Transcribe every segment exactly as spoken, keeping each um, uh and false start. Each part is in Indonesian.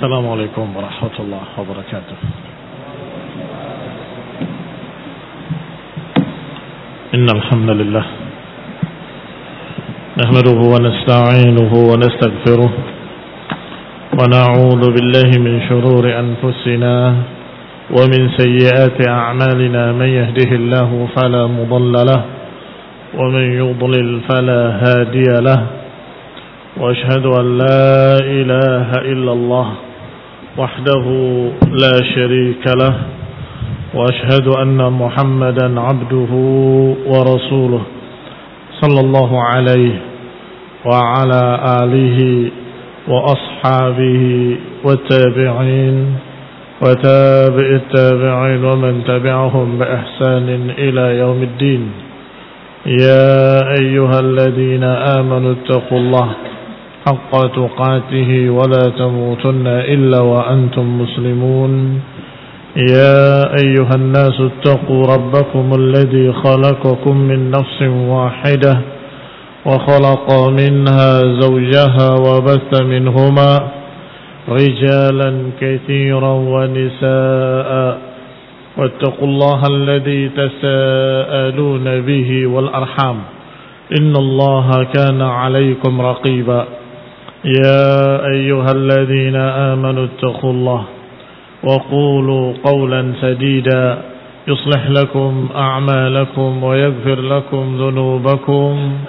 السلام عليكم ورحمة الله وبركاته. إن الحمد لله نحمده ونستعينه ونستغفره ونعوذ بالله من شرور أنفسنا ومن سيئات أعمالنا. من يهده الله فلا مضل له ومن يضلل فلا هادي له. وأشهد أن لا إله إلا الله وحده لا شريك له. وأشهد أن محمدا عبده ورسوله صلى الله عليه وعلى آله وأصحابه والتابعين وتابع التابعين ومن تبعهم بإحسان إلى يوم الدين. يا أيها الذين آمنوا اتقوا الله حق تقاته ولا تموتن إلا وأنتم مسلمون. يا أيها الناس اتقوا ربكم الذي خلقكم من نفس واحدة وخلق منها زوجها وبث منهما رجالا كثيرا ونساء. واتقوا الله الذي تساءلون به والأرحام إن الله كان عليكم رقيبا. يا أيها الذين آمنوا اتقوا الله وقولوا قولا سديدا يصلح لكم أعمالكم ويغفر لكم ذنوبكم.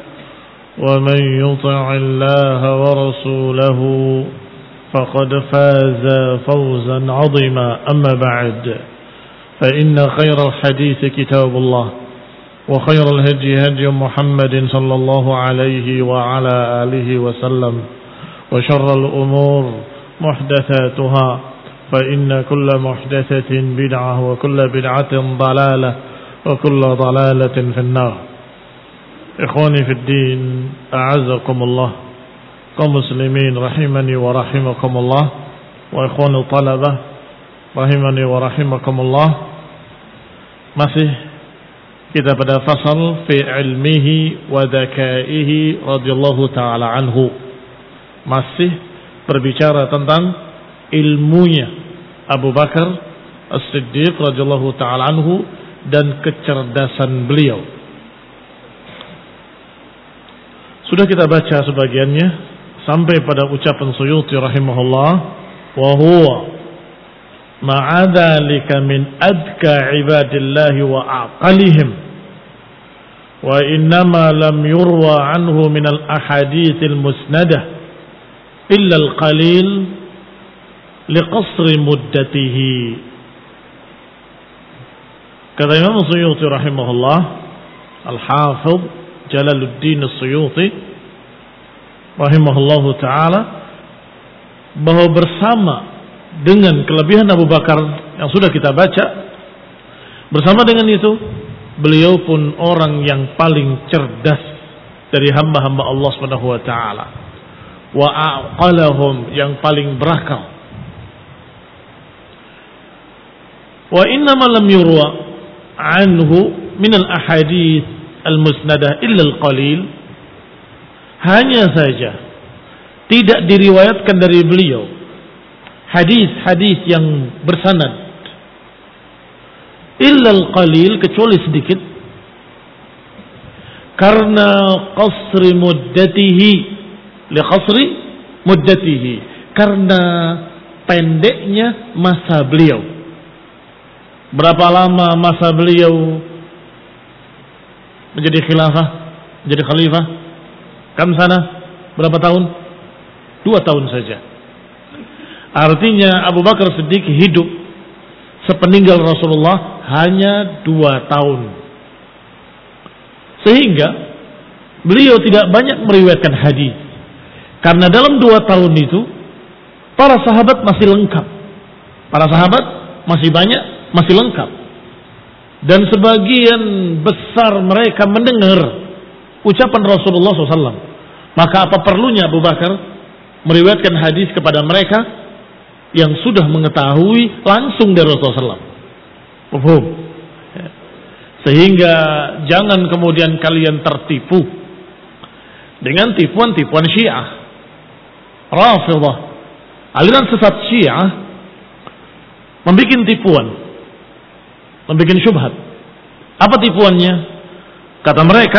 ومن يطع الله ورسوله فقد فاز فوزا عظيما. أما بعد فإن خير الحديث كتاب الله وخير الهدي هدي محمد صلى الله عليه وعلى آله وسلم. وشر الأمور محدثاتها فإن كل محدثة بدعة وكل بدعة ضلالة وكل ضلالة في النار. إخواني في الدين أعزكم الله kaum muslimin rahimani wa rahimakumullah, wa ikhwanu talabah rahimani wa rahimakumullah. Masih kita pada fasal fi ilmihi wa dzakaihi radhiyallahu taala anhu. Masih berbicara tentang ilmunya Abu Bakar As-Siddiq radhiyallahu taala anhu dan kecerdasan beliau. Sudah kita baca sebagiannya sampai pada ucapan Suyuti rahimahullah, wa huwa ma'adzalika min adka ibadillahi wa aqalihim wa innama lam yurwa anhu min al-ahadithil musnadah illa al-qalil liqasri muddatihi. Kata Imam Suyuti rahimahullah, Al-Hafidh Jalaluddin As-Suyuti rahimahullahu ta'ala, bahwa bersama dengan kelebihan Abu Bakar yang sudah kita baca, bersama dengan itu beliau pun orang yang paling cerdas dari hamba-hamba Allah subhanahu wa ta'ala, wa aqalahum, yang paling berakal. Wa innama lam yurwa anhu min al-ahadith al-musnadah illa al-qalil. Hanya saja tidak diriwayatkan dari beliau hadis-hadis yang bersanad illa al-qalil, kecuali sedikit, karena qasri muddatihi, li qasri muddatihi, karena pendeknya masa beliau. Berapa lama masa beliau menjadi khilafah, menjadi khalifah? Kam sana? Berapa tahun? Dua tahun saja. Artinya Abu Bakar Siddiq hidup sepeninggal Rasulullah hanya dua tahun. Sehingga beliau tidak banyak meriwayatkan hadis. Karena dalam dua tahun itu para sahabat masih lengkap. Para sahabat masih banyak, masih lengkap. Dan sebagian besar mereka mendengar ucapan Rasulullah shallallahu alaihi wasallam. Maka apa perlunya Abu Bakar meriwayatkan hadis kepada mereka yang sudah mengetahui langsung dari Rasulullah shallallahu alaihi wasallam. Sehingga jangan kemudian kalian tertipu dengan tipuan-tipuan Syiah, Rafidhah, Aliran sesat Syiah membuat tipuan, membuat syubhat. Apa tipuannya? Kata mereka,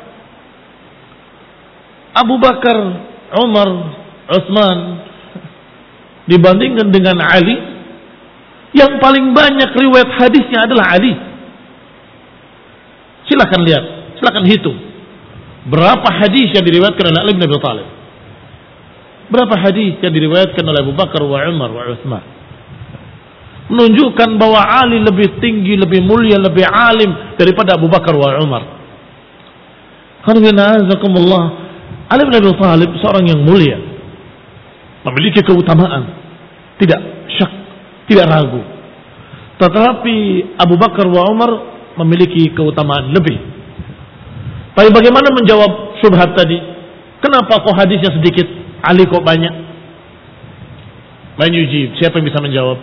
Abu Bakar, Umar, Utsman dibandingkan dengan Ali, yang paling banyak riwayat hadisnya adalah Ali. Silakan lihat, silakan hitung berapa hadis yang diriwayatkan oleh Ali bin Abi Thalib. Berapa hadis yang diriwayatkan oleh Abu Bakar wa Umar wa Utsman. Menunjukkan bahwa Ali lebih tinggi, lebih mulia, lebih alim daripada Abu Bakar wa Umar. Alhamdulillah, Ali bin Abi Thalib seorang yang mulia, memiliki keutamaan, tidak syak, tidak ragu. Tetapi Abu Bakar wa Umar memiliki keutamaan lebih. Tapi bagaimana menjawab syubhat tadi? Kenapa kok hadisnya sedikit, Ali kok banyak? Man yujib, siapa yang bisa menjawab?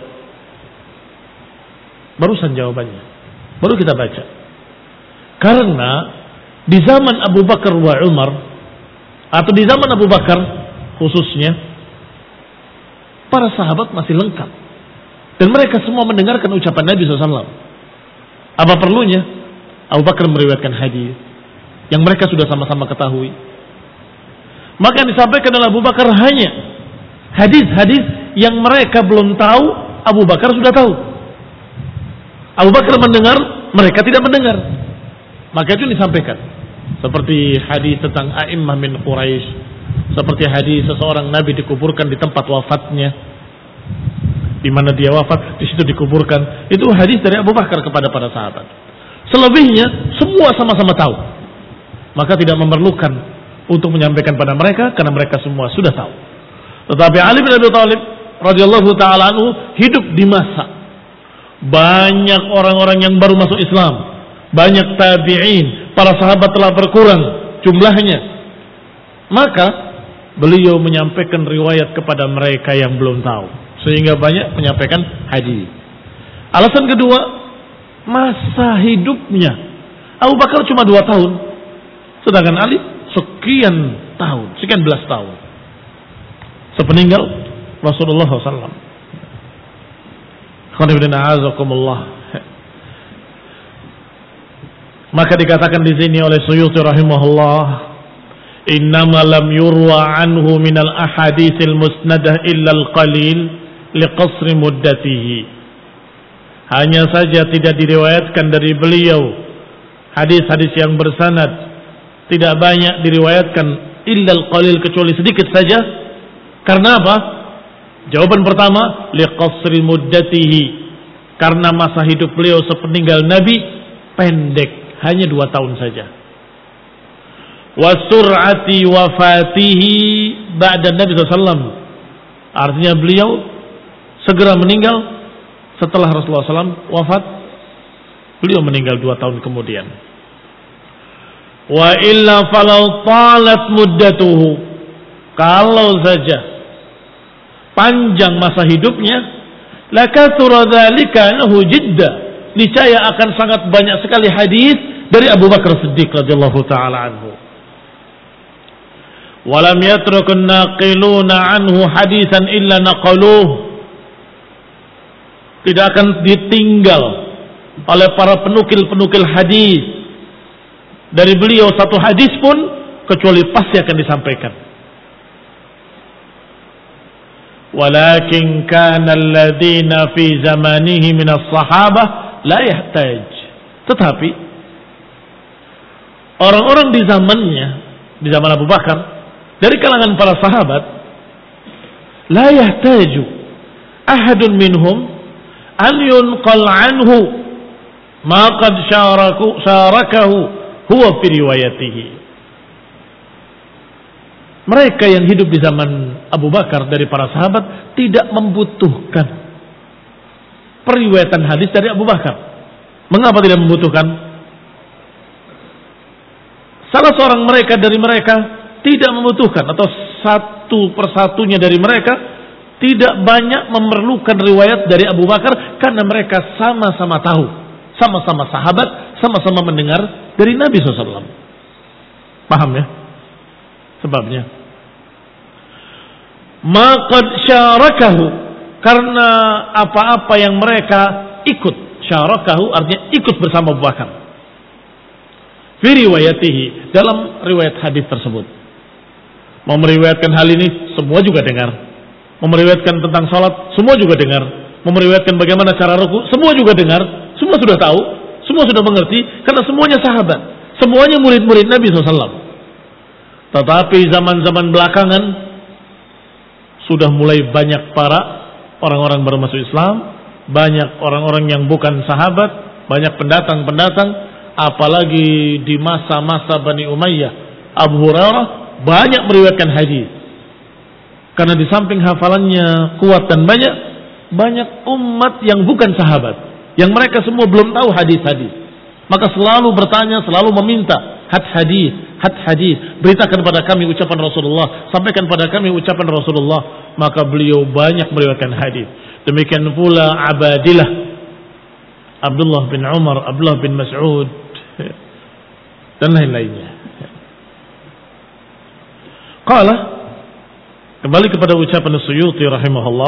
Barusan jawabannya, baru kita baca. Karena di zaman Abu Bakar wa Umar, atau di zaman Abu Bakar khususnya, para sahabat masih lengkap dan mereka semua mendengarkan ucapan Nabi shallallahu alaihi wasallam. Apa perlunya Abu Bakar meriwayatkan hadis yang mereka sudah sama-sama ketahui? Maka yang disampaikan oleh Abu Bakar hanya hadis-hadis yang mereka belum tahu, Abu Bakar sudah tahu. Abu Bakar mendengar, mereka tidak mendengar. Maka itu disampaikan. Seperti hadis tentang A'immah min Quraisy, seperti hadis seseorang Nabi dikuburkan di tempat wafatnya, di mana dia wafat, di situ dikuburkan. Itu hadis dari Abu Bakar kepada para sahabat. Selebihnya semua sama-sama tahu. Maka tidak memerlukan untuk menyampaikan pada mereka karena mereka semua sudah tahu. Tetapi Ali bin Abi Thalib radhiyallahu taala anhu hidup di masa banyak orang-orang yang baru masuk Islam, banyak tabi'in, para sahabat telah berkurang jumlahnya. Maka beliau menyampaikan riwayat kepada mereka yang belum tahu, sehingga banyak menyampaikan hadis. Alasan kedua, masa hidupnya Abu Bakar cuma dua tahun, sedangkan Ali sekian tahun, sekian belas tahun sepeninggal Rasulullah shallallahu alaihi wasallam. Maka dikatakan di sini oleh Suyuti rahimahullah, innama lam yurwa anhu minal ahaditsil musnadah illa al-qalil liqasri muddatihi. Hanya saja tidak diriwayatkan dari beliau hadis-hadis yang bersanad, tidak banyak diriwayatkan illa al-qalil, kecuali sedikit saja. Karena apa? Jawaban pertama, liqasri muddatihi, karena masa hidup beliau sepeninggal Nabi pendek, hanya dua tahun saja. Wa sur'ati wafatihi ba'da Nabi sallallahu alaihi wasallam, artinya beliau segera meninggal setelah Rasulullah shallallahu alaihi wasallam wafat. Beliau meninggal dua tahun kemudian. Wa illa falau talat muddatuhu, kalau saja panjang masa hidupnya, lakatsura dzalika anhu jidda, niscaya akan sangat banyak sekali hadis dari Abu Bakar Siddiq radhiyallahu taala anhu. Walam yatrukun naqiluna anhu hadisan illa naqaluh, tidak akan ditinggal oleh para penukil-penukil hadis dari beliau satu hadis pun kecuali pasti akan disampaikan. Walakin kana alladziina fi zamanihi min as-sahabah la yahtaj, tetapi orang-orang di zamannya, di zaman Abu Bakar, dari kalangan para sahabat, la yahtaju ahadun minhum an yunqal anhu ma qad syaraku syarakahu huwa fi riwayatihi. Mereka yang hidup di zaman Abu Bakar dari para sahabat tidak membutuhkan periwayatan hadis dari Abu Bakar. Mengapa tidak membutuhkan? Salah seorang mereka dari mereka tidak membutuhkan, atau satu persatunya dari mereka tidak banyak memerlukan riwayat dari Abu Bakar, karena mereka sama-sama tahu, sama-sama sahabat, sama-sama mendengar dari Nabi shallallahu alaihi wasallam. Paham ya sebabnya? ma qad syarakahu, karena apa-apa yang mereka ikut. Syarakahu artinya ikut bersama Abu Bakar. Fi riwayatihi, dalam riwayat hadis tersebut. Mau meriwayatkan hal ini semua juga dengar. Mau meriwayatkan tentang salat semua juga dengar. Mau meriwayatkan bagaimana cara ruku semua juga dengar. Semua sudah tahu, semua sudah mengerti karena semuanya sahabat. Semuanya murid-murid Nabi shallallahu alaihi wasallam. Tetapi zaman-zaman belakangan sudah mulai banyak para orang-orang baru masuk Islam, banyak orang-orang yang bukan sahabat, banyak pendatang-pendatang, apalagi di masa-masa Bani Umayyah, Abu Hurairah banyak meriwayatkan hadis. Karena di samping hafalannya kuat dan banyak, banyak umat yang bukan sahabat, yang mereka semua belum tahu hadis-hadis. Maka selalu bertanya, selalu meminta had hadis, had hadis, beritakan pada kami ucapan Rasulullah, sampaikan pada kami ucapan Rasulullah. Maka beliau banyak meriwayatkan hadis. Demikian pula Abadilah, Abdullah bin Umar, Abdullah bin Mas'ud, dan lain-lainnya. Qala, kembali kepada ucapan Suyuti rahimahullah,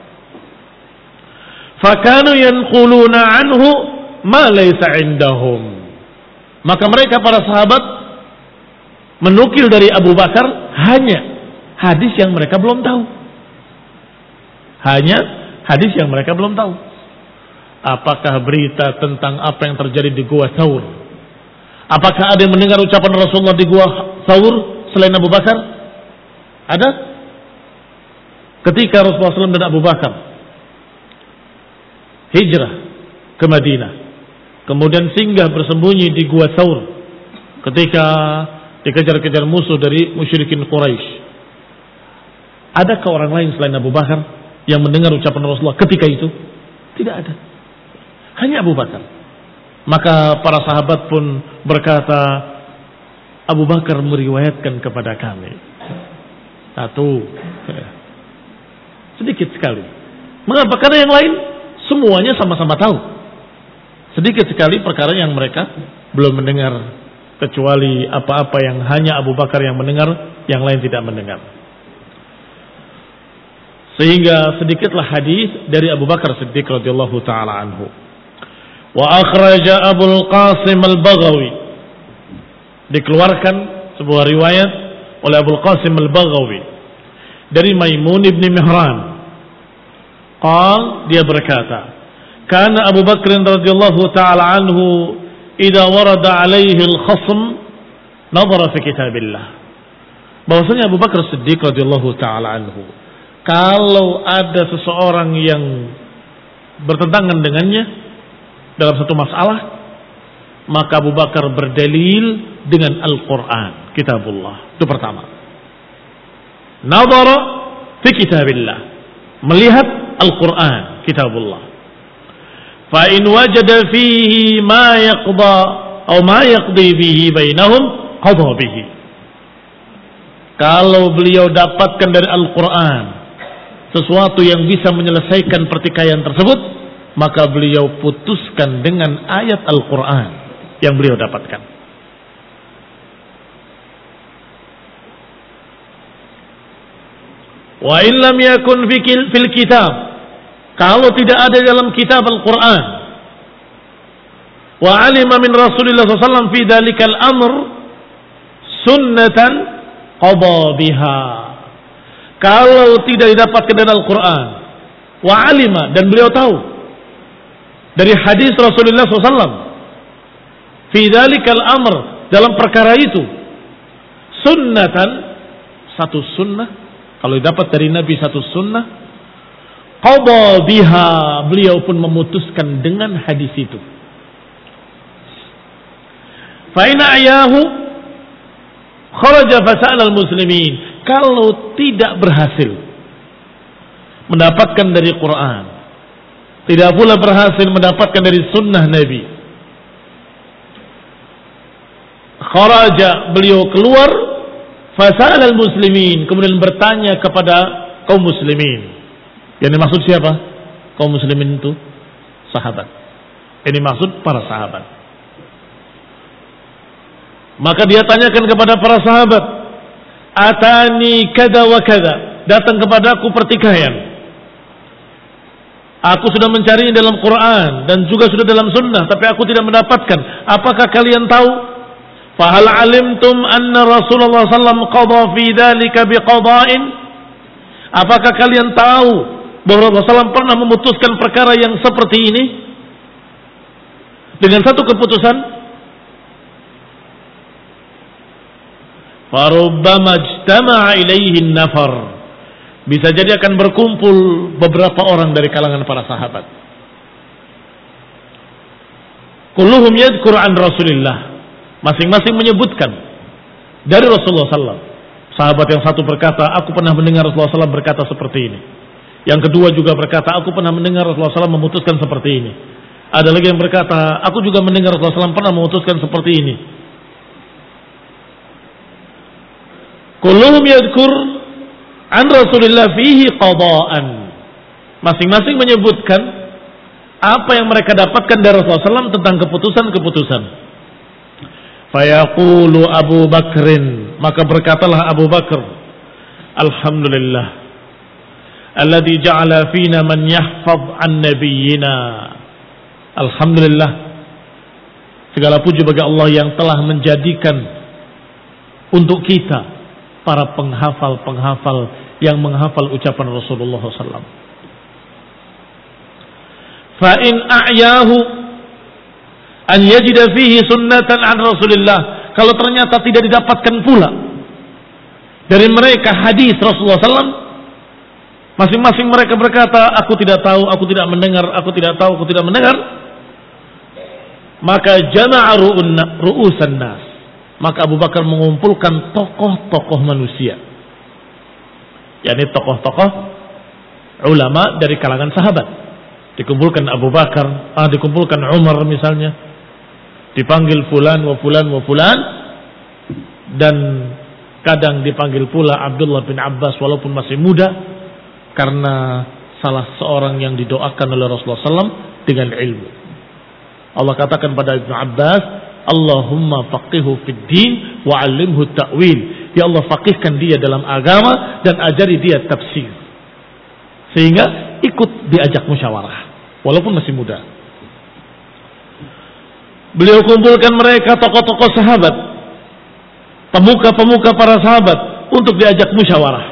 fakanu yanquluna anhu ma laysa indahum. Maka mereka para sahabat menukil dari Abu Bakar hanya hadis yang mereka belum tahu. Hanya hadis yang mereka belum tahu. Apakah berita tentang apa yang terjadi di Gua Tsaur? Apakah ada yang mendengar ucapan Rasulullah di Gua Tsaur selain Abu Bakar? Ada? Ketika Rasulullah shallallahu alaihi wasallam dan Abu Bakar hijrah ke Madinah, kemudian singgah bersembunyi di Gua Tsaur ketika dikejar-kejar musuh dari musyrikin Quraisy. Adakah orang lain selain Abu Bakar yang mendengar ucapan Rasulullah ketika itu? Tidak ada. Hanya Abu Bakar. Maka para sahabat pun berkata, Abu Bakar meriwayatkan kepada kami. Satu. Sedikit sekali. Mengapa? Karena yang lain semuanya sama-sama tahu. Sedikit sekali perkara yang mereka belum mendengar, kecuali apa-apa yang hanya Abu Bakar yang mendengar, yang lain tidak mendengar. Sehingga sedikitlah hadis dari Abu Bakar Siddiq radhiyallahu taala anhu. Wa akhraja Abul Qasim Al-Baghawi, dikeluarkan sebuah riwayat oleh Abul Qasim Al-Baghawi dari Maimun ibn Mihran. Qal, dia berkata, kana Abu Bakr radhiyallahu taala anhu idza warada alaihi al-khasm nadhara fi kitabillah. Bahwasanya Abu Bakar Siddiq radhiyallahu taala anhu, kalau ada seseorang yang bertentangan dengannya dalam satu masalah, maka Abu Bakar berdalil dengan Al-Quran, kitabullah. Itu pertama. Nadhara fi kitabillah, melihat Al-Quran, kitabullah. Fa in wajada fihi ma yaqda atau ma yaqdi bihi bainahum qadha bihi. Kalau beliau dapatkan dari Al-Quran sesuatu yang bisa menyelesaikan pertikaian tersebut, maka beliau putuskan dengan ayat Al-Quran yang beliau dapatkan. Wa in lam yakun fil kitab, kalau tidak ada dalam kitab Al-Quran, wa alima min Rasulillah sallallahu alaihi wasallam fi dalikal amr sunnatan qada biha. Kalau tidak didapatkan dari Al-Quran, wa alima, dan beliau tahu dari hadis Rasulullah sallallahu alaihi wasallam fi dalikal amr, dalam perkara itu, sunnatan, satu sunnah, kalau didapat dari Nabi satu sunnah, qada biha, beliau pun memutuskan dengan hadis itu. Fa in ayahu kharaja fasa'al al-muslimin. Kalau tidak berhasil mendapatkan dari Quran, tidak pula berhasil mendapatkan dari sunnah Nabi, kharaja, beliau keluar, fasa'al al-muslimin, kemudian bertanya kepada kaum muslimin. Yang dimaksud siapa? Kaum muslimin itu sahabat. Ini maksud para sahabat. Maka dia tanyakan kepada para sahabat, atani kada wa kada, datang kepadaku pertikaian. Aku sudah mencarinya dalam Quran dan juga sudah dalam sunnah, tapi aku tidak mendapatkan. Apakah kalian tahu? Fahal alimtum anna Rasulullah sallallahu alaihi wasallam qadha fi dzalika biqada'in? Apakah kalian tahu bahwa Rasulullah sallallahu alaihi wasallam pernah memutuskan perkara yang seperti ini dengan satu keputusan? Farubbama ijtama'a ilaihi an-nafar. Bisa jadi akan berkumpul beberapa orang dari kalangan para sahabat. Kulluhum yadhkur an Rasulillah. Masing-masing menyebutkan dari Rasulullah sallallahu alaihi wasallam. Sahabat yang satu berkata, aku pernah mendengar Rasulullah sallallahu alaihi wasallam berkata seperti ini. Yang kedua juga berkata, aku pernah mendengar Rasulullah sallallahu alaihi wasallam memutuskan seperti ini. Ada lagi yang berkata, aku juga mendengar Rasulullah sallallahu alaihi wasallam pernah memutuskan seperti ini. Kulluhum yadhkur an Rasulillah fihi qada'an. Masing-masing menyebutkan apa yang mereka dapatkan dari Rasulullah sallallahu alaihi wasallam tentang keputusan-keputusan. Fayaqulu Abu Bakrin, maka berkatalah Abu Bakar, alhamdulillah alladzi ja'ala fina man yahfaz an nabiyyina. Alhamdulillah, segala puji bagi Allah yang telah menjadikan untuk kita para penghafal-penghafal yang menghafal ucapan Rasulullah sallallahu alaihi wasallam. Fa in a'yahu an yajida fihi sunnatan an Rasulillah, kalau ternyata tidak didapatkan pula dari mereka hadis Rasulullah sallallahu alaihi wasallam, masing-masing mereka berkata, aku tidak tahu, aku tidak mendengar, aku tidak tahu, aku tidak mendengar, maka jama'a ru'usan nas, maka Abu Bakar mengumpulkan tokoh-tokoh manusia, yakni tokoh-tokoh ulama dari kalangan sahabat. Dikumpulkan Abu Bakar, ah, dikumpulkan Umar misalnya, dipanggil fulan wa fulan wa fulan, dan kadang dipanggil pula Abdullah bin Abbas walaupun masih muda, karena salah seorang yang didoakan oleh Rasulullah sallallahu alaihi wasallam dengan ilmu. Allah katakan pada Ibnu Abbas, Allahumma faqihu fid din wa 'allimhu ta'wil. Ya Allah, faqihkan dia dalam agama dan ajari dia tafsir. Sehingga ikut diajak musyawarah walaupun masih muda. Beliau kumpulkan mereka tokoh-tokoh sahabat, pemuka-pemuka para sahabat untuk diajak musyawarah.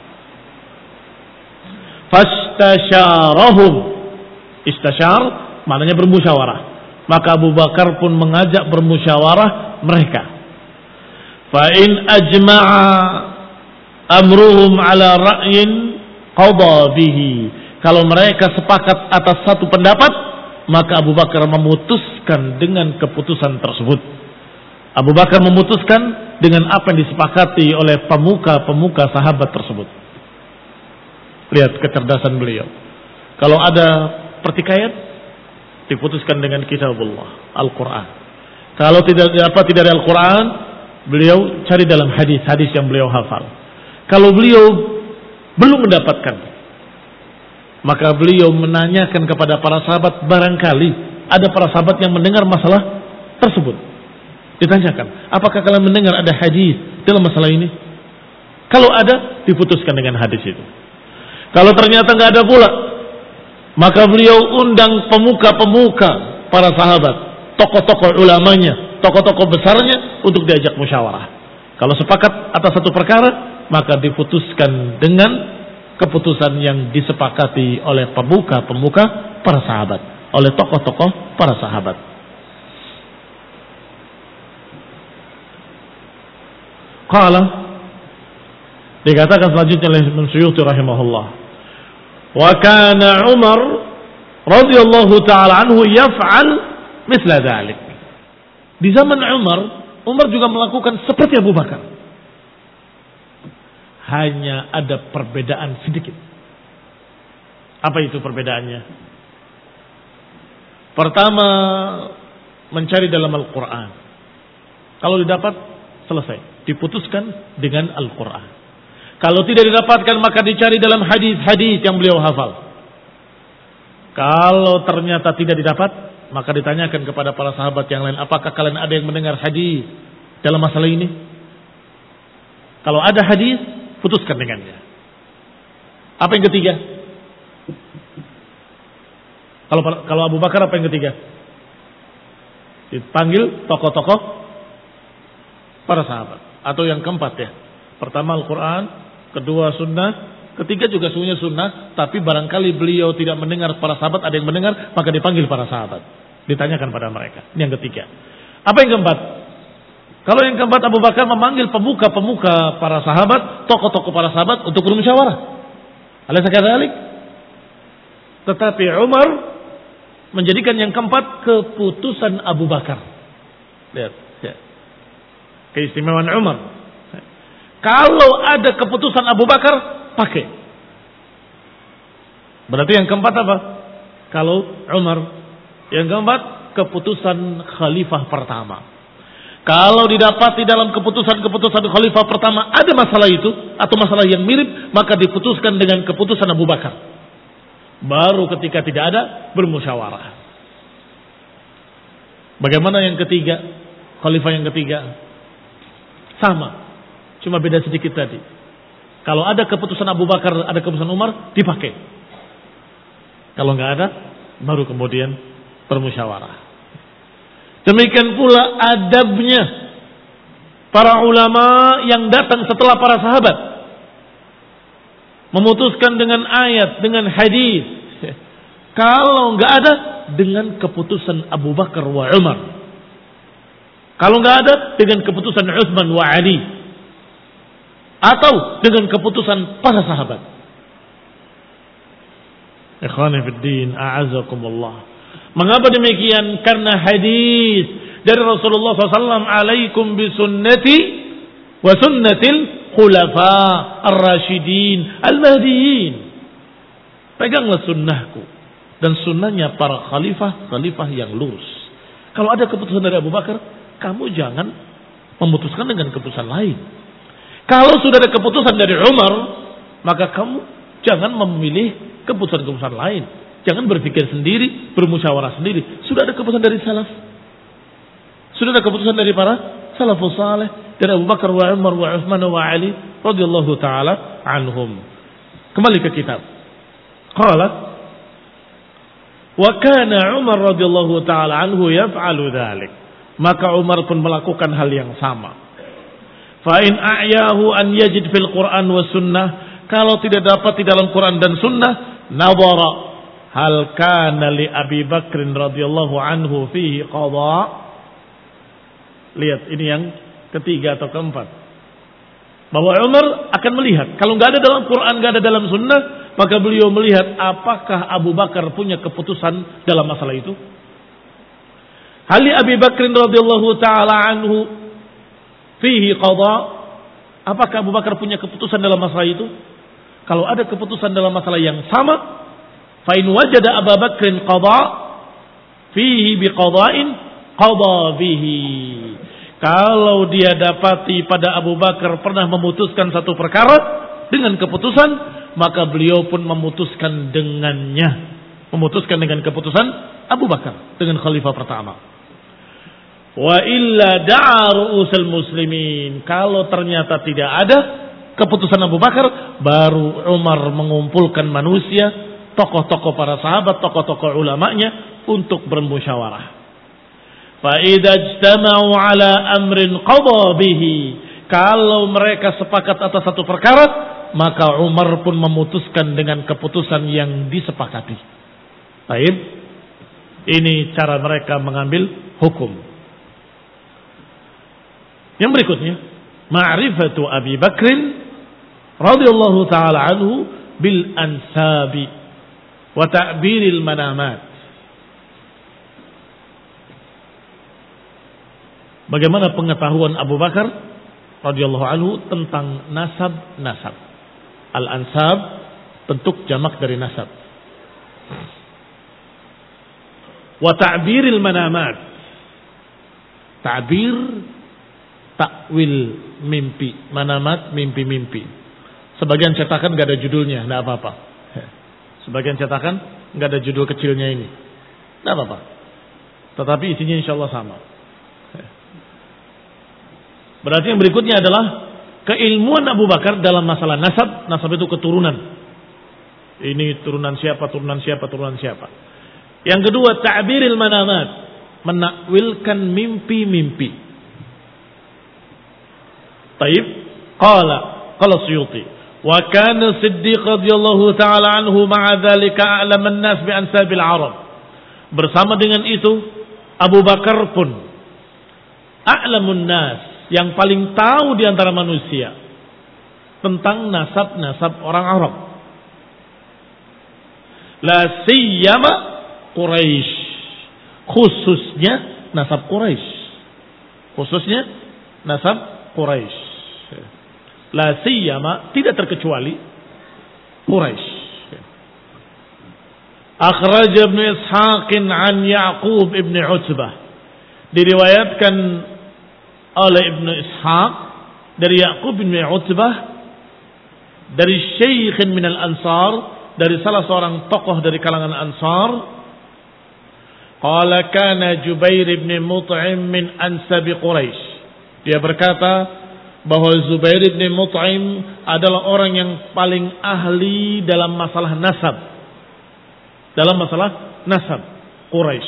Fastasyarahum. Istasyar maknanya bermusyawarah. Maka Abu Bakar pun mengajak bermusyawarah mereka. Fa in ajma'a amruhum ala ra'yin qadha bihi. Kalau mereka sepakat atas satu pendapat, maka Abu Bakar memutuskan dengan keputusan tersebut. Abu Bakar memutuskan dengan apa yang disepakati oleh pemuka-pemuka sahabat tersebut. Lihat kecerdasan beliau. Kalau ada pertikaian, diputuskan dengan kitabullah, Al-Quran. Kalau tidak dapat dari Al-Quran, beliau cari dalam hadis-hadis yang beliau hafal. Kalau beliau belum mendapatkan, maka beliau menanyakan kepada para sahabat, barangkali ada para sahabat yang mendengar masalah tersebut. Ditanyakan, apakah kalian mendengar ada hadis dalam masalah ini? Kalau ada, diputuskan dengan hadis itu. Kalau ternyata nggak ada pula, maka beliau undang pemuka-pemuka para sahabat, tokoh-tokoh ulamanya, tokoh-tokoh besarnya untuk diajak musyawarah. Kalau sepakat atas satu perkara, maka diputuskan dengan keputusan yang disepakati oleh pemuka-pemuka para sahabat, oleh tokoh-tokoh para sahabat. Qala, dikatakan selanjutnya oleh Ibnu Suyuti rahimahullah, wa kana Umar radhiyallahu taala anhu yaf'al misla dzalik. Di zaman Umar, Umar juga melakukan seperti Abu Bakar. Hanya ada perbedaan sedikit. Apa itu perbedaannya? Pertama, mencari dalam Al-Quran. Kalau didapat, selesai. Diputuskan dengan Al-Quran. Kalau tidak didapatkan, maka dicari dalam hadis-hadis yang beliau hafal. Kalau ternyata tidak didapat, maka ditanyakan kepada para sahabat yang lain, apakah kalian ada yang mendengar hadis dalam masalah ini? Kalau ada hadis, putuskan dengannya. Apa yang ketiga? Kalau kalau Abu Bakar apa yang ketiga? Dipanggil tokoh-tokoh para sahabat. Atau yang keempat ya. Pertama Al-Quran, kedua sunnah, ketiga juga semuanya sunnah. Tapi barangkali beliau tidak mendengar para sahabat, ada yang mendengar, maka dipanggil para sahabat. Ditanyakan pada mereka. Ini yang ketiga. Apa yang keempat? Kalau yang keempat Abu Bakar memanggil pemuka-pemuka para sahabat, tokoh-tokoh para sahabat untuk bermusyawarah. Alaysa kadzalik? Tetapi Umar menjadikan yang keempat keputusan Abu Bakar. Lihat, ya. Keistimewaan Umar. Kalau ada keputusan Abu Bakar, pakai. Berarti yang keempat apa? Kalau Umar. Yang keempat, keputusan khalifah pertama. Kalau didapati dalam keputusan-keputusan khalifah pertama ada masalah itu atau masalah yang mirip, maka diputuskan dengan keputusan Abu Bakar. Baru ketika tidak ada, bermusyawarah. Bagaimana yang ketiga? Khalifah yang ketiga. Sama. Cuma beda sedikit tadi. Kalau ada keputusan Abu Bakar, ada keputusan Umar, dipakai. Kalau nggak ada, baru kemudian bermusyawarah. Demikian pula adabnya para ulama yang datang setelah para sahabat. Memutuskan dengan ayat, dengan hadis. Kalau nggak ada, dengan keputusan Abu Bakar wa Umar. Kalau nggak ada, dengan keputusan Utsman wa Ali. Atau dengan keputusan para sahabat. Ikhwani fid din, a'azakumullah. Mengapa demikian? Karena hadis dari Rasulullah shallallahu alaihi wasallam, alaikum bisunnati wa sunnatil khulafa ar-rasyidin al-mahdiyin. Peganglah sunnahku dan sunnahnya para khalifah, khalifah yang lurus. Kalau ada keputusan dari Abu Bakar, kamu jangan memutuskan dengan keputusan lain. Kalau sudah ada keputusan dari Umar, maka kamu jangan memilih keputusan-keputusan lain. Jangan berpikir sendiri, bermusyawarah sendiri. Sudah ada keputusan dari salaf. Sudah ada keputusan dari para salafus saleh, dari Abu Bakar wa Umar wa Utsman wa Ali radhiyallahu taala anhum. Kembali ke kitab. Qala wa kana Umar radhiyallahu taala anhu yaf'alu dzalik. Maka Umar pun melakukan hal yang sama. Fa in a'yahu an yajid fil Qur'an was sunnah, kalau tidak dapat di dalam Quran dan sunnah, nadhara hal kana li Abi Bakr radhiyallahu anhu fihi qada. Lihat ini yang ketiga atau keempat. Bahwa Umar akan melihat, kalau nggak ada dalam Quran, nggak ada dalam sunnah, maka beliau melihat apakah Abu Bakar punya keputusan dalam masalah itu. Hal Abi Bakr radhiyallahu taala anhu fihi qada. Apakah Abu Bakar punya keputusan dalam masalah itu? Kalau ada keputusan dalam masalah yang sama, fa in wajada Abu Bakr qada fihi biqada'in qada bihi. Kalau dia dapati pada Abu Bakar pernah memutuskan satu perkara dengan keputusan, maka beliau pun memutuskan dengannya. Memutuskan dengan keputusan Abu Bakar, dengan khalifah pertama. Wa illa da'a ru'usul muslimin. Kalau ternyata tidak ada keputusan Abu Bakar, baru Umar mengumpulkan manusia, tokoh-tokoh para sahabat, tokoh-tokoh ulamanya untuk bermusyawarah. Fa idza ijtama'u ala amrin qada bihi. Kalau mereka sepakat atas satu perkara, maka Umar pun memutuskan dengan keputusan yang disepakati. Baik. Ini cara mereka mengambil hukum. Yang berikutnya, ma'rifatu Abi Bakrin radhiyallahu taala anhu bil ansabi wa ta'biril manamat. Bagaimana pengetahuan Abu Bakar radhiyallahu anhu tentang nasab-nasab. Al-ansab bentuk jamak dari nasab. Wa ta'biril manamat. Ta'bir, takwil mimpi, manamat mimpi-mimpi. Sebagian cetakan enggak ada judulnya, enggak apa-apa. Sebagian cetakan enggak ada judul kecilnya ini. Enggak apa-apa. Tetapi isinya insyaallah sama. Berarti yang berikutnya adalah keilmuan Abu Bakar dalam masalah nasab. Nasab itu keturunan. Ini turunan siapa, turunan siapa, turunan siapa. Yang kedua, ta'biril manamat, menakwilkan mimpi-mimpi. Taib, qala, qala Suyuti, wa kana Siddiq radhiyallahu ta'ala anhu ma'a dhalika a'laman nas bi ansabil Arab. Bersama dengan itu, Abu Bakar pun a'lamun nas, yang paling tahu di antara manusia tentang nasab-nasab orang Arab. La siyama Quraisy, khususnya nasab Quraisy. Khususnya nasab Quraisy. La siyama, tidak terkecuali Quraisy. Akhraj Ibn Ishaq an Ya'qub Ibn Utbah. Diriwayatkan oleh Ibn Ishaq dari Ya'qub bin Utbah dari syekh min al-Ansar, dari salah seorang tokoh dari kalangan Ansar. Qala kana Jubair bin Mut'im min ansabi Quraisy. Dia berkata bahwa Zubair bin Mut'im adalah orang yang paling ahli dalam masalah nasab. Dalam masalah nasab Quraisy.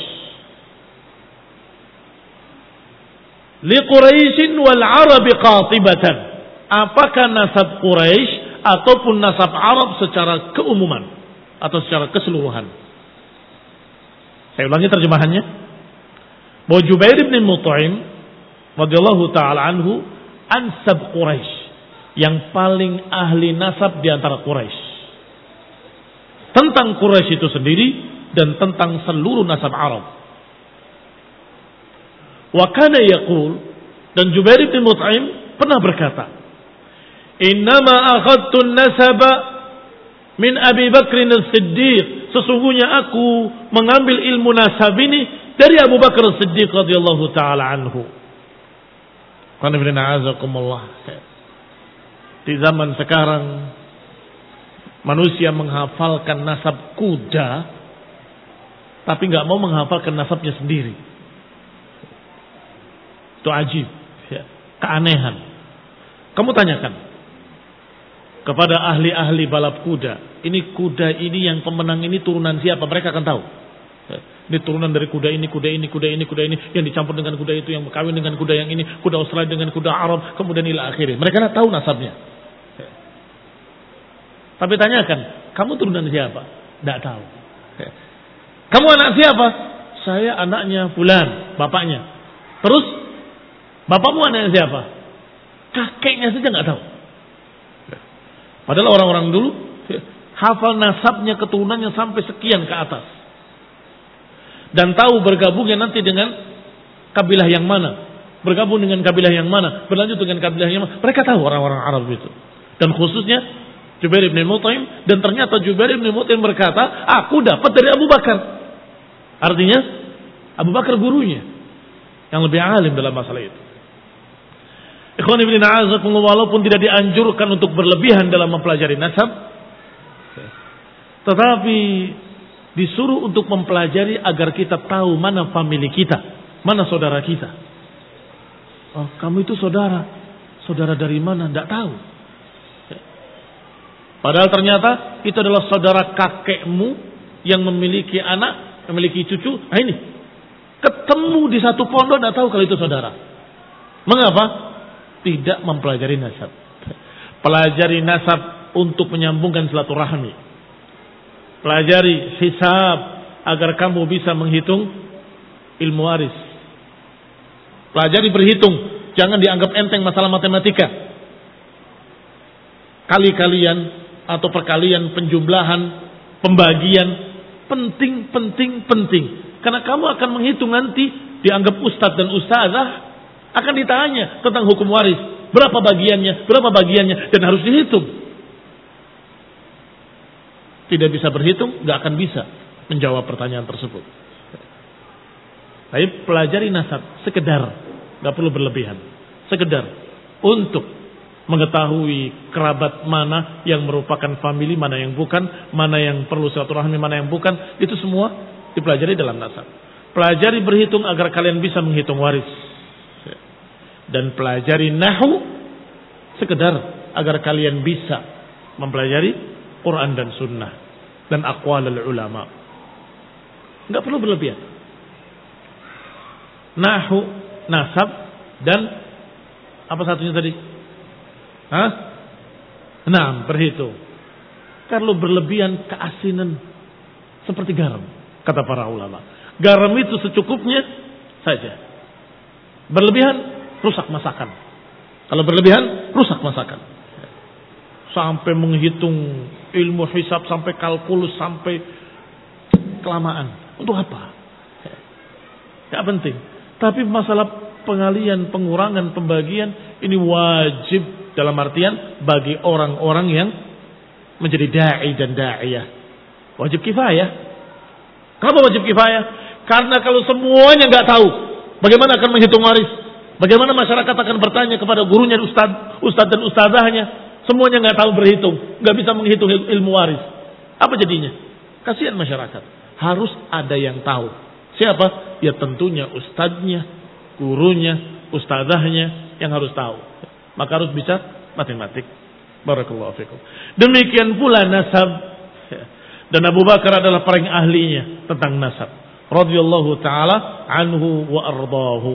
Li Quraisyin wal Arab qatibatan. Apakah nasab Quraisy ataupun nasab Arab secara keumuman atau secara keseluruhan? Saya ulangi terjemahannya. Bahwa Jubair bin Mut'im radhiyallahu taala anhu ansab Quraisy, yang paling ahli nasab di antara Quraisy. Tentang Quraisy itu sendiri dan tentang seluruh nasab Arab. Wa kana yaqul, dan Jubair bin Mut'im pernah berkata, innama akhadtu an-nasaba min Abi Bakr as-Siddiq, sesungguhnya aku mengambil ilmu nasab ini dari Abu Bakar as-Siddiq radhiyallahu taala anhu. Di zaman sekarang manusia menghafalkan nasab kuda, tapi nggak mau menghafalkan nasabnya sendiri. Itu ajib, ya, keanehan. Kamu tanyakan kepada ahli-ahli balap kuda, ini kuda ini yang pemenang ini turunan siapa? Mereka akan tahu. Ini turunan dari kuda ini, kuda ini, kuda ini, kuda ini, yang dicampur dengan kuda itu, yang berkawin dengan kuda yang ini, kuda Australia dengan kuda Arab, kemudian ila akhirnya. Mereka tahu nasabnya. Tapi tanyakan, kamu turunan siapa? Tidak tahu. Kamu anak siapa? Saya anaknya fulan, bapaknya. Terus bapakmu anaknya siapa? Kakeknya saja nggak tahu. Padahal orang-orang dulu hafal nasabnya, keturunannya sampai sekian ke atas. Dan tahu bergabungnya nanti dengan kabilah yang mana, bergabung dengan kabilah yang mana, berlanjut dengan kabilah yang mana. Mereka tahu orang-orang Arab itu. Dan khususnya Jubair bin Mut'im, dan ternyata Jubair bin Mut'im berkata, aku dapat dari Abu Bakar. Artinya Abu Bakar gurunya yang lebih alim dalam masalah itu. Ikhwan ibn a'azakumullah, walaupun tidak dianjurkan untuk berlebihan dalam mempelajari nasab, tetapi disuruh untuk mempelajari agar kita tahu mana famili kita, mana saudara kita. Oh, kamu itu saudara. Saudara dari mana? Tidak tahu. Padahal ternyata itu adalah saudara kakekmu yang memiliki anak, memiliki cucu. Nah ini, ketemu di satu pondok tidak tahu kalau itu saudara. Mengapa? Tidak mempelajari nasab. Pelajari nasab untuk menyambungkan silaturahmi. Pelajari hisab agar kamu bisa menghitung ilmu waris. Pelajari berhitung, jangan dianggap enteng masalah matematika. Kali-kalian atau perkalian, penjumlahan, pembagian, penting, penting, penting. Karena kamu akan menghitung nanti, dianggap ustadz dan ustazah, akan ditanya tentang hukum waris. Berapa bagiannya, berapa bagiannya, dan harus dihitung. Tidak bisa berhitung, gak akan bisa menjawab pertanyaan tersebut. Tapi pelajari nasab, sekedar, gak perlu berlebihan. Sekedar untuk mengetahui kerabat mana yang merupakan famili, mana yang bukan, mana yang perlu silaturahmi, mana yang bukan. Itu semua dipelajari dalam nasab. Pelajari berhitung agar kalian bisa menghitung waris. Dan pelajari nahu sekedar agar kalian bisa mempelajari Quran dan Sunnah. dan aqwalul ulama. Enggak perlu berlebihan. Nahu, nasab, dan apa satunya tadi? Hah? Nah, berhitung. Kalau berlebihan keasinan seperti garam, kata para ulama. Garam itu secukupnya saja. Berlebihan rusak masakan. Kalau berlebihan rusak masakan. Sampai menghitung ilmu hisab, sampai kalkulus, sampai kelamaan. Untuk apa? Tidak penting. Tapi masalah pengalian, pengurangan, pembagian ini wajib dalam artian bagi orang-orang yang menjadi da'i dan da'iyah. Wajib kifayah. Kenapa wajib kifayah? Karena kalau semuanya nggak tahu, bagaimana akan menghitung waris? Bagaimana masyarakat akan bertanya kepada gurunya, ustad, ustad dan ustazahnya? Semuanya nggak tahu berhitung, nggak bisa menghitung ilmu waris. Apa jadinya? Kasihan masyarakat. Harus ada yang tahu. Siapa? Ya tentunya ustadznya, gurunya, ustazahnya yang harus tahu. Maka harus bisa matematik. Barakallahu fikum. Demikian pula nasab. Dan Abu Bakar adalah paling ahlinya tentang nasab. Radhiyallahu taala anhu wa ardahu.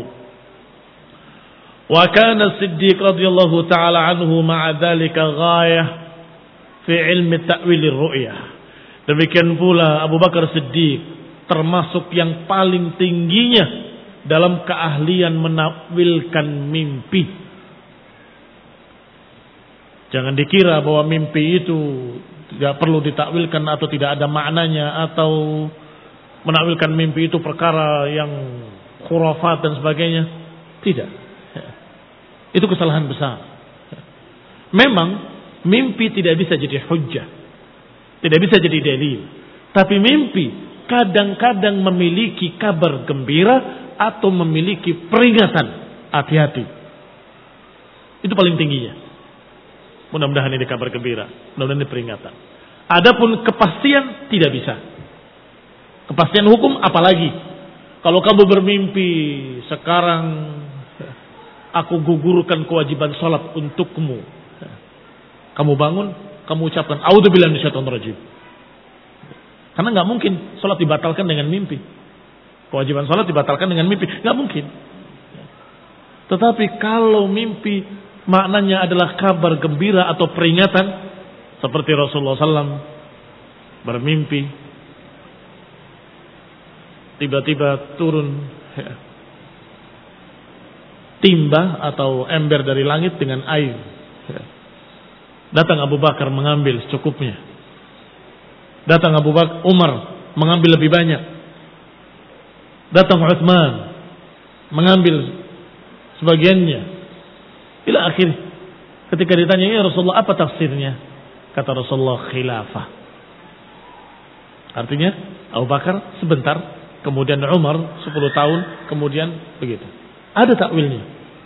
Wa kana Siddiq radhiyallahu taala anhu ma'a dzalika ghayah fi ilmi ta'wil ar-ru'yah. Demikian pula Abu Bakar Siddiq termasuk yang paling tingginya dalam keahlian menakwilkan mimpi. Jangan dikira bahwa mimpi itu tidak perlu ditakwilkan atau tidak ada maknanya, atau menakwilkan mimpi itu perkara yang khurafat dan sebagainya. Tidak. Itu kesalahan besar. Memang mimpi tidak bisa jadi hujjah, tidak bisa jadi dalil. Tapi mimpi kadang-kadang memiliki kabar gembira atau memiliki peringatan, hati-hati. Itu paling tingginya. Mudah-mudahan ini kabar gembira, mudah-mudahan ini peringatan. Adapun kepastian tidak bisa. Kepastian hukum apalagi. Kalau kamu bermimpi sekarang aku gugurkan kewajiban salat untukmu. Kamu bangun, kamu ucapkan a'udzubillahi minasyaitonir rajim. Karena nggak mungkin salat dibatalkan dengan mimpi. Kewajiban salat dibatalkan dengan mimpi, nggak mungkin. Tetapi kalau mimpi maknanya adalah kabar gembira atau peringatan, seperti Rasulullah sallallahu alaihi wasallam bermimpi tiba-tiba turun timba atau ember dari langit dengan air. Datang Abu Bakar mengambil secukupnya. Datang Abu Bakar, Umar mengambil lebih banyak. Datang Utsman mengambil sebagiannya. Ila akhir. Ketika ditanya, ya Rasulullah, apa tafsirnya? Kata Rasulullah, khilafah. Artinya Abu Bakar sebentar, kemudian Umar sepuluh tahun, kemudian begitu. Ada takwilnya.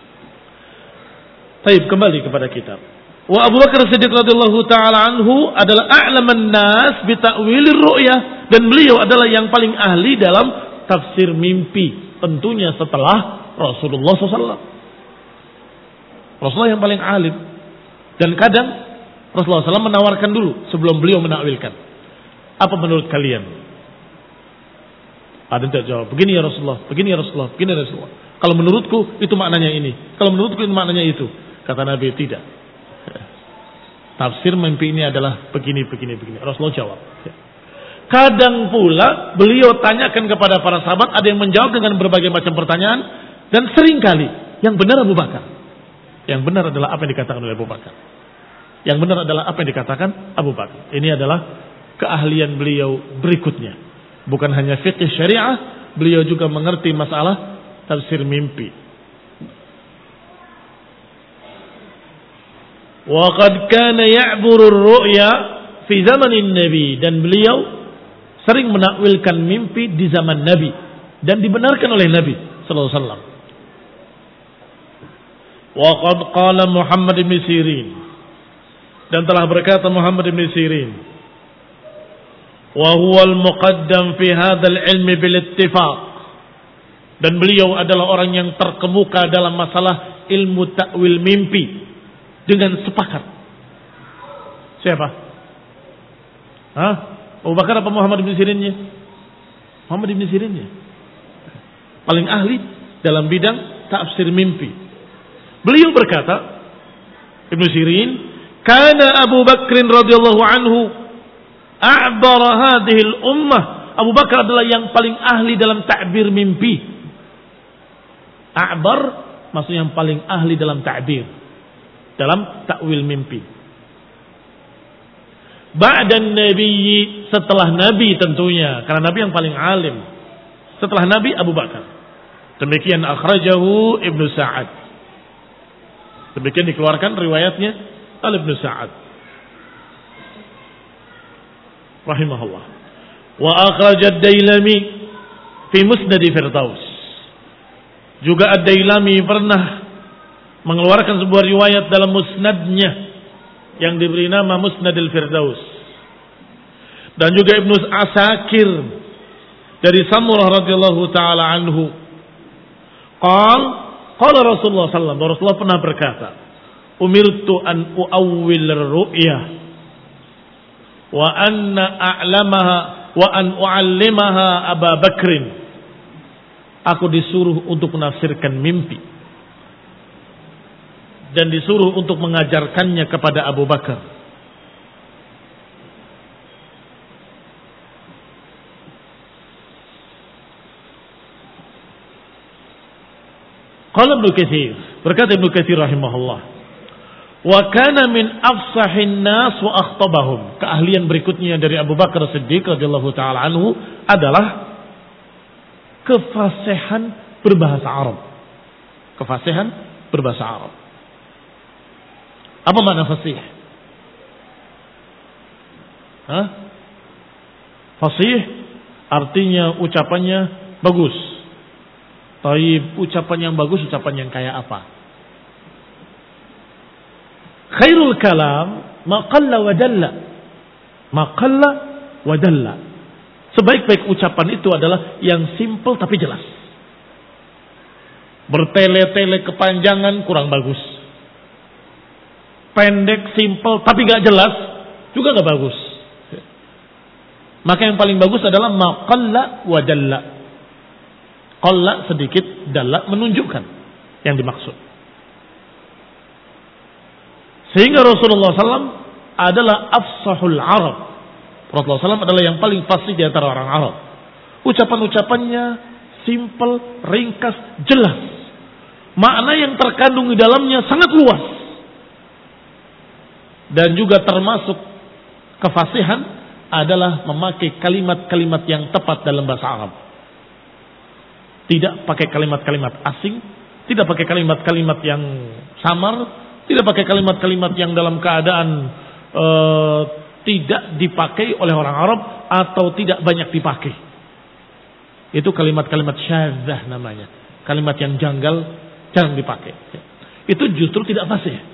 Baik, kembali kepada kitab. Wa Abu Bakar Siddiq radhiyallahu taala anhu adalah a'laman nas bi ta'wilir ru'yah, dan beliau adalah yang paling ahli dalam tafsir mimpi, tentunya setelah Rasulullah sallallahu alaihi wasallam. Rasulullah yang paling alim, dan kadang Rasulullah sallallahu alaihi wasallam menawarkan dulu sebelum beliau menakwilkan. Apa menurut kalian? Ada yang tidak jawab. Begini ya Rasulullah, begini ya Rasulullah, begini ya Rasulullah. Kalau menurutku itu maknanya ini, kalau menurutku itu maknanya itu. Kata Nabi, tidak. Tafsir mimpi ini adalah begini, begini, begini. Rasulullah jawab. Kadang pula beliau tanyakan kepada para sahabat, ada yang menjawab dengan berbagai macam pertanyaan, dan seringkali yang benar Abu Bakar. Yang benar adalah apa yang dikatakan oleh Abu Bakar. Yang benar adalah apa yang dikatakan Abu Bakar. Ini adalah keahlian beliau berikutnya. Bukan hanya fiqh syariah, beliau juga mengerti masalah tafsir mimpi. Wa qad kana ya'buru ar-ru'ya fi zamanin Nabi, dan beliau sering menakwilkan mimpi di zaman Nabi dan dibenarkan oleh Nabi sallallahu alaihi wasallam. Wa qad qala Muhammad bin Sirin, dan telah berkata Muhammad bin Sirin, wa huwa al-muqaddam fi hadzal ilmi bil ittifaq, dan beliau adalah orang yang terkemuka dalam masalah ilmu takwil mimpi dengan sepakat. Siapa? Hah? Abu Bakar apa Muhammad bin Sirinnya? Muhammad bin Sirinnya. Paling ahli dalam bidang tafsir mimpi. Beliau berkata, Ibnu Sirin, "Kana Abu Bakr radhiyallahu anhu a'bar hadhihi al-ummah." Abu Bakar adalah yang paling ahli dalam ta'bir mimpi. A'bar maksudnya yang paling ahli dalam ta'bir, dalam takwil mimpi. Ba'dan nabiyyi, setelah nabi tentunya, karena nabi yang paling alim. Setelah nabi Abu Bakar. Demikian akhrajahu Ibnu Sa'ad. Demikian dikeluarkan riwayatnya oleh Ibnu Sa'ad rahimahullah. Wa akhraj ad-Dailami fi Musnad Firdaus. Juga ad-Dailami pernah mengeluarkan sebuah riwayat dalam musnadnya yang diberi nama Musnad al-Firdaus. Dan juga Ibnu Asakir dari Samurah radhiyallahu taala anhu, qal qala Rasulullah sallallahu alaihi wasallam, Rasulullah pernah berkata, umirtu an uawwil ru'ya wa anna a'lamaha wa an u'allimaha Abu Bakrin. Aku disuruh untuk menafsirkan mimpi dan disuruh untuk mengajarkannya kepada Abu Bakar. Qala Ibnu Katsir, berkata Ibnu Katsir rahimahullah, wa kana min afsahin nas wa akhtabahum. Keahlian berikutnya dari Abu Bakar Siddiq radhiyallahu taala anhu adalah kefasihan berbahasa Arab. Kefasihan berbahasa Arab. Apa makna fasih? Hah? Fasih artinya ucapannya bagus. Taib, ucapan yang bagus, ucapan yang kayak apa? Khairul kalam ma qalla wa dalla. Ma qalla wa dalla. Sebaik-baik ucapan itu adalah yang simple tapi jelas. Bertele-tele kepanjangan kurang bagus. Pendek, simple tapi gak jelas juga gak bagus. Maka yang paling bagus adalah ma qalla wa dalla. Qalla sedikit, dalla menunjukkan yang dimaksud. Sehingga Rasulullah sallallahu alaihi wasallam adalah afsahul Arab. Rasulullah sallallahu alaihi wasallam adalah yang paling fasih di antara orang Arab. Ucapan-ucapannya simple, ringkas, jelas. Makna yang terkandung di dalamnya sangat luas. Dan juga termasuk kefasihan adalah memakai kalimat-kalimat yang tepat dalam bahasa Arab. Tidak pakai kalimat-kalimat asing, tidak pakai kalimat-kalimat yang samar, tidak pakai kalimat-kalimat yang dalam keadaan uh, tidak dipakai oleh orang Arab atau tidak banyak dipakai. Itu kalimat-kalimat syadzah namanya. Kalimat yang janggal, jarang dipakai. Itu justru tidak fasih.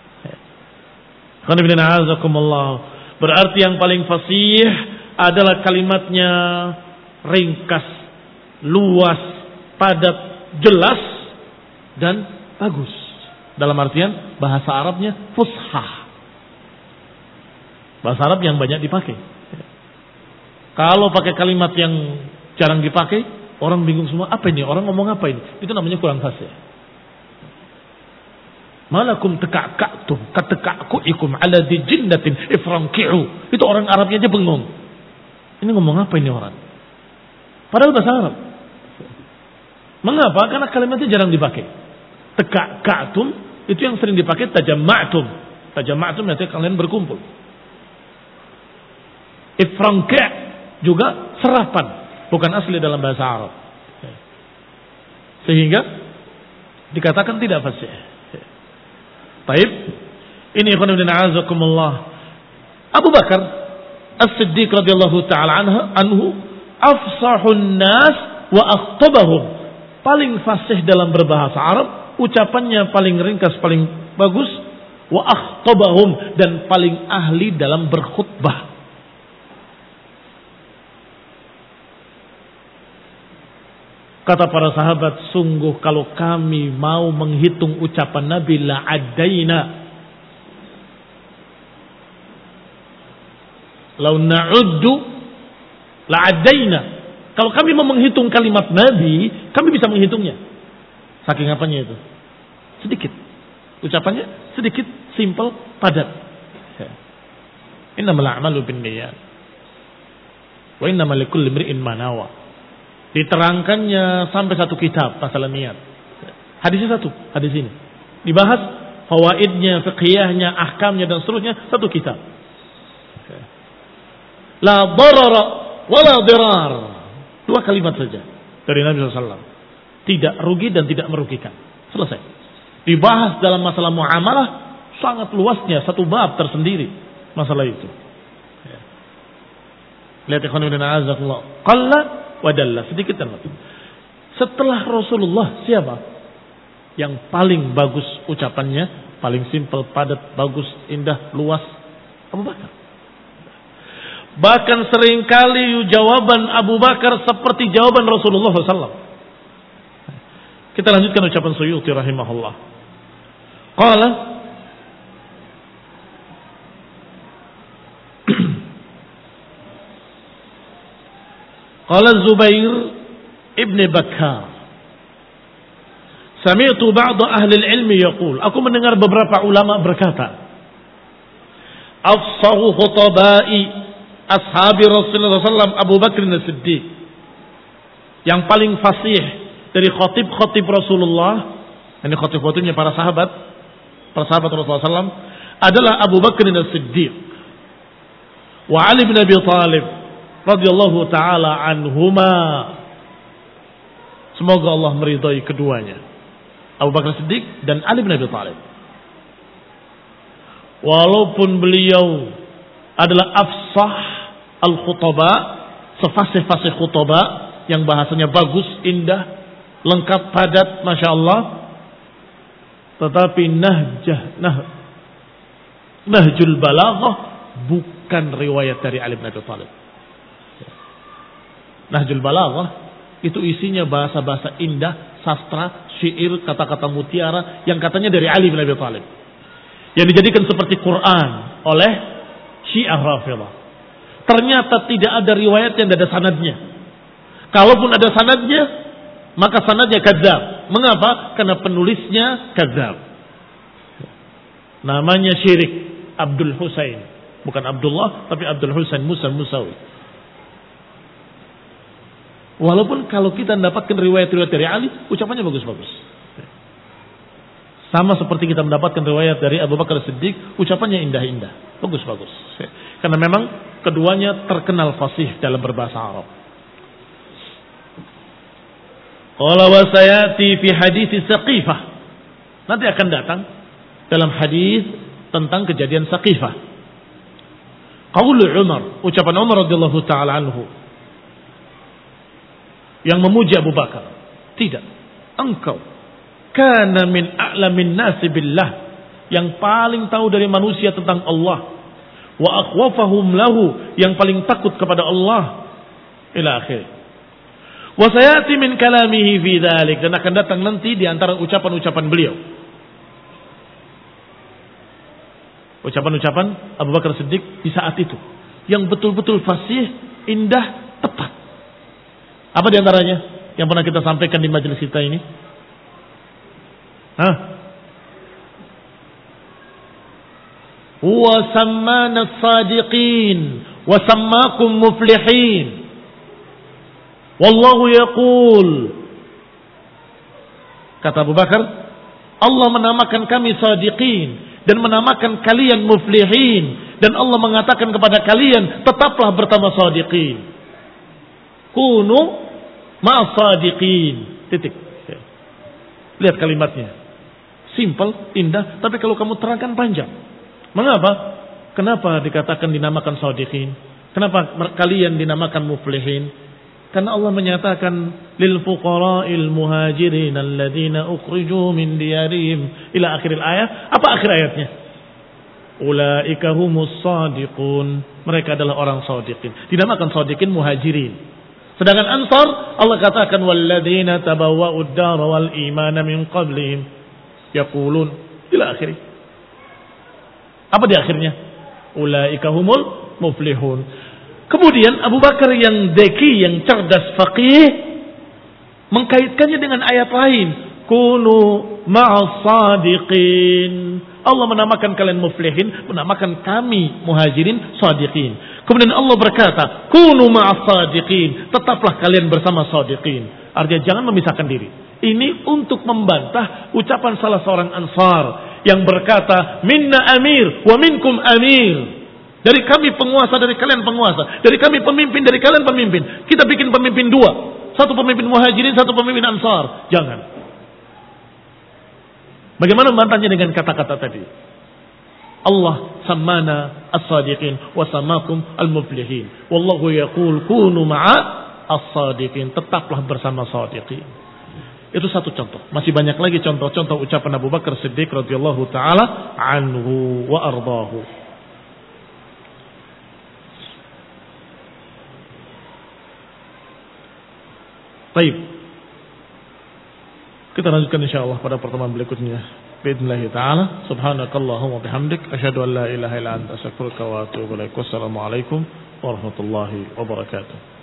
Berarti yang paling fasih adalah kalimatnya ringkas, luas, padat, jelas, dan bagus. Dalam artian bahasa Arabnya fushah. Bahasa Arab yang banyak dipakai. Kalau pakai kalimat yang jarang dipakai, orang bingung semua. Apa ini? Orang ngomong apa ini? Itu namanya kurang fasih. Malakum teka'ka'tum kateka'ku'ikum ala di jinnatin ifranki'u. Itu orang Arabnya aja bengong. Ini ngomong apa ini orang? Padahal bahasa Arab. Mengapa? Karena kalimatnya jarang dipakai. Teka'ka'tum itu yang sering dipakai tajamma'tum. Tajamma'tum artinya kalian berkumpul. Ifranki' juga serapan, bukan asli dalam bahasa Arab. Sehingga dikatakan tidak fasih. Baik, ini ikhwan fillah a'azakumullah. Abu Bakar As-Siddiq radhiyallahu taala anhu afsahun nas wa akhtabahum. Paling fasih dalam berbahasa Arab, ucapannya paling ringkas, paling bagus, wa akhtabahum, dan paling ahli dalam berkhutbah. Kata para sahabat, sungguh kalau kami mau menghitung ucapan Nabi la adaina. Lau na'uddu la'adaina. Kalau kami mau menghitung kalimat Nabi, kami bisa menghitungnya. Saking apanya itu? Sedikit. Ucapannya sedikit, simple, padat. Innamal a'malu binniyat. Wa innamal likulli imri'in ma nawa. Diterangkannya sampai satu kitab masalah niat. Hadisnya satu, hadis ini. Dibahas fawaidnya, fiqhiyahnya, ahkamnya dan seterusnya satu kitab. La darara wa la dirar. Dua kalimat saja dari Nabi sallallahu alaihi wasallam. Tidak rugi dan tidak merugikan. Selesai. Dibahas dalam masalah muamalah sangat luasnya, satu bab tersendiri masalah itu. Lihat ikhwan ibn a'azakullah. Qalla wa dalla, sedikit dan lebih. Setelah Rasulullah siapa? Yang paling bagus ucapannya, paling simpel, padat, bagus, indah, luas, Abu Bakar. Bahkan seringkali jawaban Abu Bakar seperti jawaban Rasulullah sallallahu alaihi wasallam. Kita lanjutkan ucapan Suyuti rahimahullah. Qala Qala Zubair ibn Bakkar, sami'tu ba'd ahli al-ilm yaqul, aku mendengar beberapa ulama berkata, afsahu khutabai ashabi Rasulullah sallallahu alaihi wasallam Abu Bakr as-Siddiq. Yang paling fasih dari khatib-khatib Rasulullah, ini khatib-khatibnya para sahabat, para sahabat Rasulullah sallallahu alaihi wasallam adalah Abu Bakr as-Siddiq wa Ali bin Abi Thalib radhiyallahu taala anhuma. Semoga Allah meridai keduanya, Abu Bakar Siddiq dan Ali bin Abi Thalib. Walaupun beliau adalah afsah al-khutaba, sefasih-fasih khutaba yang bahasanya bagus, indah, lengkap, padat, masya Allah, tetapi nahjah, nah, nahjul balaghah bukan riwayat dari Ali bin Abi Thalib. Nahjul balaghah itu isinya bahasa-bahasa indah, sastra, syair, kata-kata mutiara yang katanya dari Ali bin Abi Thalib, yang dijadikan seperti Quran oleh Syiah Rafidhah. Ternyata tidak ada riwayat yang ada sanadnya. Kalaupun ada sanadnya, maka sanadnya kadzab. Mengapa? Karena penulisnya kadzab. Namanya syirik, Abdul Husain, bukan Abdullah tapi Abdul Husain Musa Musawi. Walaupun kalau kita mendapatkan riwayat-riwayat dari Ali, ucapannya bagus-bagus. Sama seperti kita mendapatkan riwayat dari Abu Bakar Siddiq, ucapannya indah-indah, bagus-bagus. Karena memang keduanya terkenal fasih dalam berbahasa Arab. Qala wa sayati fi hadits Saqifah. Nanti akan datang dalam hadis tentang kejadian Saqifah. Qaul Umar, ucapan Umar radhiyallahu taala anhu yang memuji Abu Bakar. Tidak, engkau kana min a'lamin nasi billah, yang paling tahu dari manusia tentang Allah, wa akhwafahum lahu, yang paling takut kepada Allah, ila akhir. Wa sayati min kalamihi fi dzalik, dan akan datang nanti di antara ucapan-ucapan beliau, ucapan-ucapan Abu Bakar Siddiq di saat itu yang betul-betul fasih, indah, tepat. Apa di antaranya yang pernah kita sampaikan di majelis kita ini? Hah? Huwa sammana as-sadiqin wa sammakum muflihin. Wallahu yaqul. Kata Abu Bakar, Allah menamakan kami sadiqin dan menamakan kalian muflihin, dan Allah mengatakan kepada kalian tetaplah bersama sadiqin. Kunu ma'as-sadiqin. Titik. Lihat kalimatnya. Simple, indah, tapi kalau kamu terangkan panjang. Mengapa? Kenapa dikatakan dinamakan sadiqin? Kenapa kalian dinamakan muflihin? Karena Allah menyatakan lil fuqara'il muhajirin alladziina ukhriju min diyarihim ila akhiril ayat. Apa akhir ayatnya? Ulaika humus shadiqun. Mereka adalah orang shadiqin. Dinamakan shadiqin muhajirin. Sedangkan Ansar Allah katakan walladzina tabawwa'ud dar wal imana min qablihim yaqulun ila akhirih. Apa di akhirnya? Ulaika humul muflihun. Kemudian Abu Bakar yang deki, yang cerdas faqih, mengkaitkannya dengan ayat lain. Kunu ma'as sadiqin. Allah menamakan kalian muflihin, menamakan kami muhajirin sadiqin. Kemudian Allah berkata, kunu ma'as sadiqin. Tetaplah kalian bersama sadiqin. Artinya jangan memisahkan diri. Ini untuk membantah ucapan salah seorang ansar yang berkata, minna amir wa minkum amir. Dari kami penguasa, dari kalian penguasa. Dari kami pemimpin, dari kalian pemimpin. Kita bikin pemimpin dua. Satu pemimpin muhajirin, satu pemimpin ansar. Jangan. Bagaimana membantahnya dengan kata-kata tadi? Allah sammana as-sadiqin wa samakum al-muflihin. Wallahu yaqul kunu ma'a as-sadiqin. Tetaplah bersama sadiqin. Itu satu contoh. Masih banyak lagi contoh-contoh ucapan Abu Bakar Siddiq radhiyallahu taala anhu wa ardahu. Baik. Kita lanjutkan insyaallah pada pertemuan berikutnya. Bismillah taala. Subhanakallahumma bihamdik asyhadu an la ilaha illa anta astaghfiruka wa atubu ilaik. Wassalamualaikum warahmatullahi wabarakatuh.